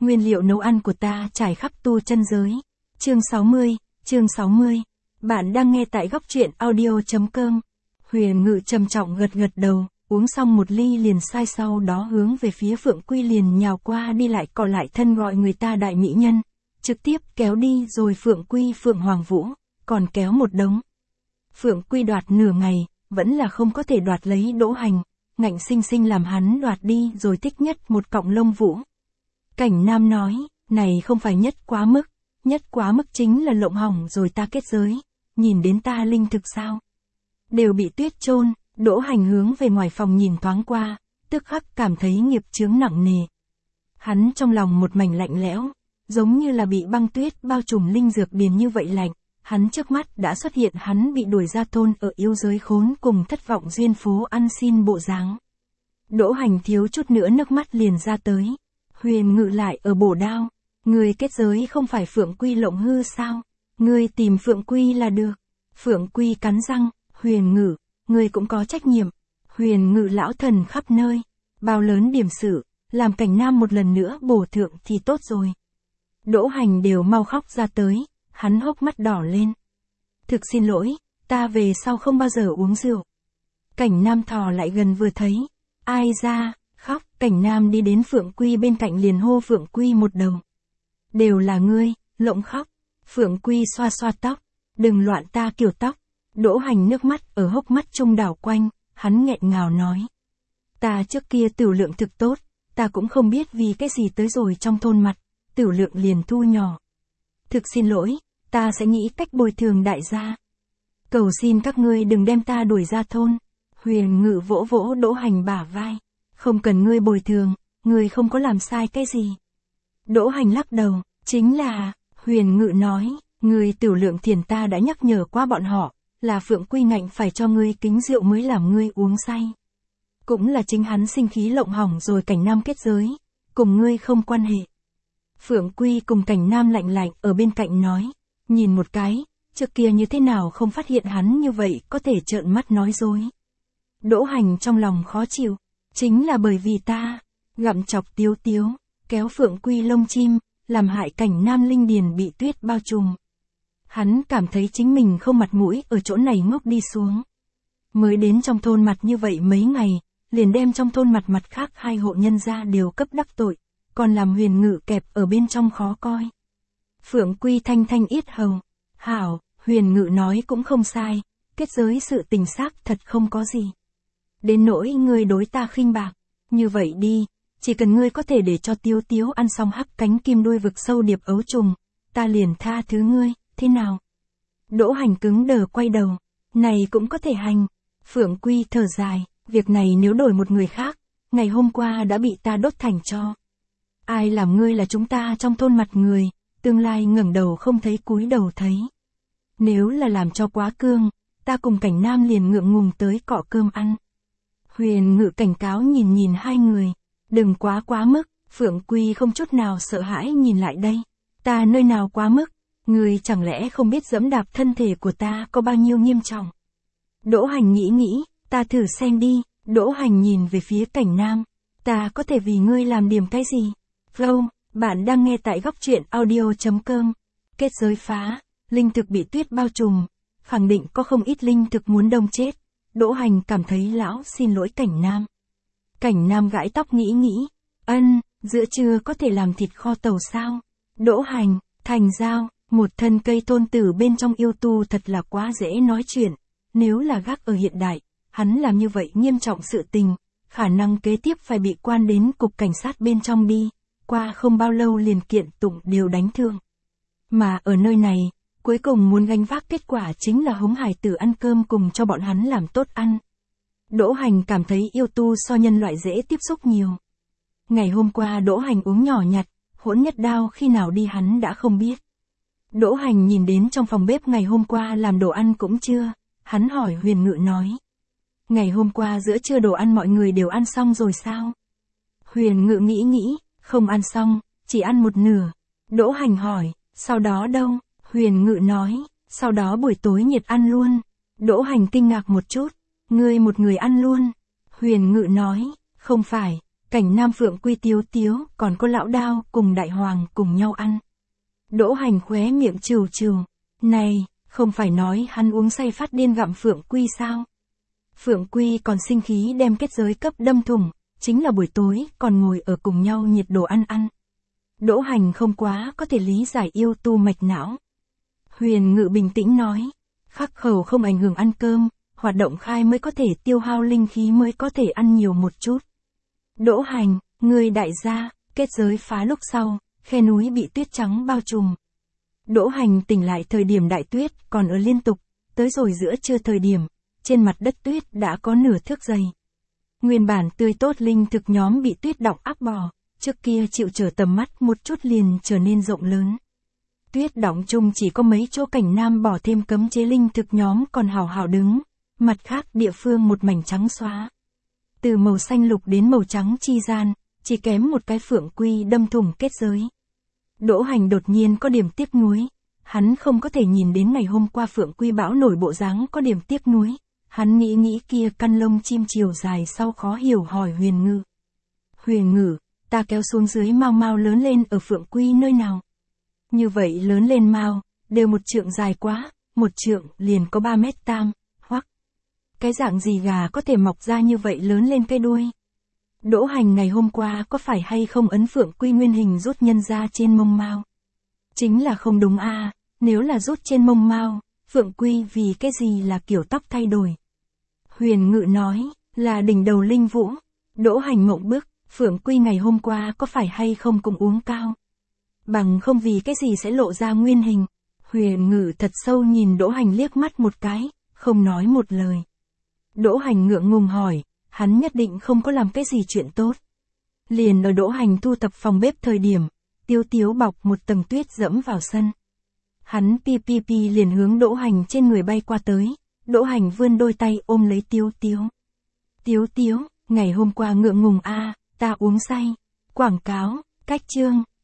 Nguyên liệu nấu ăn của ta trải khắp tu chân giới. Chương 60. Bạn đang nghe tại góc truyện audio.com. Huyền Ngự trầm trọng gật gật đầu, uống xong một ly liền sai, sau đó hướng về phía Phượng Quy liền nhào qua đi lại cọ lại thân gọi người ta đại mỹ nhân. Trực tiếp kéo đi rồi Phượng Quy Phượng Hoàng Vũ, còn kéo một đống. Phượng Quy đoạt nửa ngày, vẫn là không có thể đoạt lấy Đỗ Hành, ngạnh sinh sinh làm hắn đoạt đi rồi thích nhất một cọng lông vũ. Cảnh Nam nói, này không phải nhất quá mức chính là lộng hỏng rồi ta kết giới, nhìn đến ta linh thực sao? Đều bị tuyết chôn. Đỗ Hành hướng về ngoài phòng nhìn thoáng qua, tức khắc cảm thấy nghiệp chướng nặng nề. Hắn trong lòng một mảnh lạnh lẽo, giống như là bị băng tuyết bao trùm linh dược điền như vậy lạnh. Hắn trước mắt đã xuất hiện hắn bị đuổi ra thôn ở yêu giới khốn cùng thất vọng duyên phố ăn xin bộ dáng. Đỗ Hành thiếu chút nữa nước mắt liền ra tới. Huyền Ngự lại ở bổ đao. Người kết giới không phải Phượng Quy lộng hư sao? Người tìm Phượng Quy là được. Phượng Quy cắn răng, Huyền Ngự, người cũng có trách nhiệm. Huyền Ngự lão thần khắp nơi. Bao lớn điểm sự, làm Cảnh Nam một lần nữa bổ thượng thì tốt rồi. Đỗ Hành đều mau khóc ra tới. Hắn hốc mắt đỏ lên. Thực xin lỗi, ta về sau không bao giờ uống rượu. Cảnh Nam thò lại gần vừa thấy. Ai ra, khóc. Cảnh Nam đi đến Phượng Quy bên cạnh liền hô Phượng Quy một đầu. Đều là ngươi, lộng khóc. Phượng Quy xoa xoa tóc. Đừng loạn ta kiểu tóc. Đỗ Hành nước mắt ở hốc mắt trung đảo quanh. Hắn nghẹn ngào nói. Ta trước kia tửu lượng thực tốt. Ta cũng không biết vì cái gì tới rồi trong thôn mặt. Tửu lượng liền thu nhỏ. Thực xin lỗi, ta sẽ nghĩ cách bồi thường đại gia. Cầu xin các ngươi đừng đem ta đuổi ra thôn. Huyền Ngự vỗ vỗ Đỗ Hành bả vai. Không cần ngươi bồi thường, ngươi không có làm sai cái gì. Đỗ Hành lắc đầu, chính là, Huyền Ngự nói, ngươi tửu lượng thiền ta đã nhắc nhở qua bọn họ, là Phượng Quy ngạnh phải cho ngươi kính rượu mới làm ngươi uống say. Cũng là chính hắn sinh khí lộng hỏng rồi Cảnh Nam kết giới, cùng ngươi không quan hệ. Phượng Quy cùng Cảnh Nam lạnh lạnh ở bên cạnh nói, nhìn một cái, trước kia như thế nào không phát hiện hắn như vậy có thể trợn mắt nói dối. Đỗ Hành trong lòng khó chịu, chính là bởi vì ta, gặm chọc Tiếu Tiếu, kéo Phượng Quy lông chim, làm hại Cảnh Nam linh điền bị tuyết bao trùm. Hắn cảm thấy chính mình không mặt mũi ở chỗ này ngốc đi xuống. Mới đến trong thôn mặt như vậy mấy ngày, liền đem trong thôn mặt khác 2 hộ nhân gia đều cấp đắc tội. Còn làm Huyền Ngự kẹp ở bên trong khó coi. Phượng Quy thanh yết hầu. Hảo, Huyền Ngự nói cũng không sai. Kết giới sự tình xác thật không có gì. Đến nỗi ngươi đối ta khinh bạc. Như vậy đi, chỉ cần ngươi có thể để cho Tiếu Tiếu ăn xong hắc cánh kim đuôi vực sâu điệp ấu trùng. Ta liền tha thứ ngươi, thế nào? Đỗ Hành cứng đờ quay đầu. Này cũng có thể hành. Phượng Quy thở dài. Việc này nếu đổi một người khác, ngày hôm qua đã bị ta đốt thành tro. Ai làm ngươi là chúng ta trong thôn mặt người, tương lai ngẩng đầu không thấy cúi đầu thấy. Nếu là làm cho quá cương, ta cùng Cảnh Nam liền ngượng ngùng tới cọ cơm ăn. Huyền Ngự cảnh cáo nhìn 2 người, đừng quá mức. Phượng Quy không chút nào sợ hãi nhìn lại đây. Ta nơi nào quá mức, ngươi chẳng lẽ không biết dẫm đạp thân thể của ta có bao nhiêu nghiêm trọng. Đỗ Hành nghĩ, ta thử xem đi. Đỗ Hành nhìn về phía Cảnh Nam, ta có thể vì ngươi làm điểm cái gì? Bạn đang nghe tại góc truyện audio.com. Kết giới phá, linh thực bị tuyết bao trùm, khẳng định có không ít linh thực muốn đông chết. Đỗ Hành cảm thấy lão xin lỗi Cảnh Nam. Cảnh Nam gãi tóc nghĩ, giữa trưa có thể làm thịt kho tàu sao? Đỗ Hành, thành giao, một thân cây thôn tử bên trong yêu tu thật là quá dễ nói chuyện. Nếu là gác ở hiện đại, hắn làm như vậy nghiêm trọng sự tình, khả năng kế tiếp phải bị quan đến cục cảnh sát bên trong đi. Qua không bao lâu liền kiện tụng đều đánh thương. Mà ở nơi này, cuối cùng muốn gánh vác kết quả chính là hống hải tử ăn cơm cùng cho bọn hắn làm tốt ăn. Đỗ Hành cảm thấy yêu tu so nhân loại dễ tiếp xúc nhiều. Ngày hôm qua Đỗ Hành uống nhỏ nhặt, hỗn nhất đao khi nào đi hắn đã không biết. Đỗ Hành nhìn đến trong phòng bếp ngày hôm qua làm đồ ăn cũng chưa, hắn hỏi Huyền Ngự nói. Ngày hôm qua giữa trưa đồ ăn mọi người đều ăn xong rồi sao? Huyền Ngự nghĩ. Không ăn xong, chỉ ăn một nửa. Đỗ Hành hỏi, sau đó đâu? Huyền Ngự nói, sau đó buổi tối nhiệt ăn luôn. Đỗ Hành kinh ngạc một chút, ngươi một người ăn luôn. Huyền Ngự nói, không phải, Cảnh Nam Phượng Quy Tiếu Tiếu, còn có Lão Đao cùng Đại Hoàng cùng nhau ăn. Đỗ Hành khóe miệng trừ trừ. Này, không phải nói hắn uống say phát điên gặm Phượng Quy sao? Phượng Quy còn sinh khí đem kết giới cấp đâm thủng, chính là buổi tối còn ngồi ở cùng nhau nhiệt đồ ăn ăn. Đỗ Hành không quá có thể lý giải yêu tu mạch não. Huyền Ngự bình tĩnh nói, khắc khẩu không ảnh hưởng ăn cơm, hoạt động khai mới có thể tiêu hao linh khí mới có thể ăn nhiều một chút. Đỗ Hành, người đại gia, kết giới phá lúc sau, khe núi bị tuyết trắng bao trùm. Đỗ Hành tỉnh lại thời điểm đại tuyết còn ở liên tục, tới rồi giữa trưa thời điểm, trên mặt đất tuyết đã có nửa thước dày. Nguyên bản tươi tốt linh thực nhóm bị tuyết đọng áp bỏ, trước kia chịu trở tầm mắt một chút liền trở nên rộng lớn. Tuyết đọng chung chỉ có mấy chỗ Cảnh Nam bỏ thêm cấm chế linh thực nhóm còn hào hào đứng, mặt khác địa phương một mảnh trắng xóa. Từ màu xanh lục đến màu trắng chi gian, chỉ kém một cái Phượng Quy đâm thủng kết giới. Đỗ Hành đột nhiên có điểm tiếc nuối, hắn không có thể nhìn đến ngày hôm qua Phượng Quy bão nổi bộ dáng có điểm tiếc nuối. Hắn nghĩ kia căn lông chim chiều dài sau khó hiểu hỏi Huyền Ngự. Huyền Ngự, ta kéo xuống dưới mau mau lớn lên ở Phượng Quy nơi nào? Như vậy lớn lên mau, đều một trượng dài quá, một trượng liền có 3 mét tam, hoặc. Cái dạng gì gà có thể mọc ra như vậy lớn lên cây đuôi? Đỗ Hành ngày hôm qua có phải hay không ấn Phượng Quy nguyên hình rút nhân ra trên mông mau? Chính là không đúng a, nếu là rút trên mông mau, Phượng Quy vì cái gì là kiểu tóc thay đổi? Huyền Ngự nói, là đỉnh đầu linh vũ. Đỗ Hành ngộng bức, Phượng Quy ngày hôm qua có phải hay không cũng uống cao? Bằng không vì cái gì sẽ lộ ra nguyên hình? Huyền Ngự thật sâu nhìn Đỗ Hành liếc mắt một cái, không nói một lời. Đỗ Hành ngượng ngùng hỏi, hắn nhất định không có làm cái gì chuyện tốt. Liền ở Đỗ Hành thu thập phòng bếp thời điểm, Tiếu Tiếu bọc một tầng tuyết dẫm vào sân. Hắn pi liền hướng Đỗ Hành trên người bay qua tới. Đỗ Hành vươn đôi tay ôm lấy Tiếu Tiếu. Tiếu Tiếu, ngày hôm qua ngượng ngùng a, ta uống say. Quảng cáo, cách chương.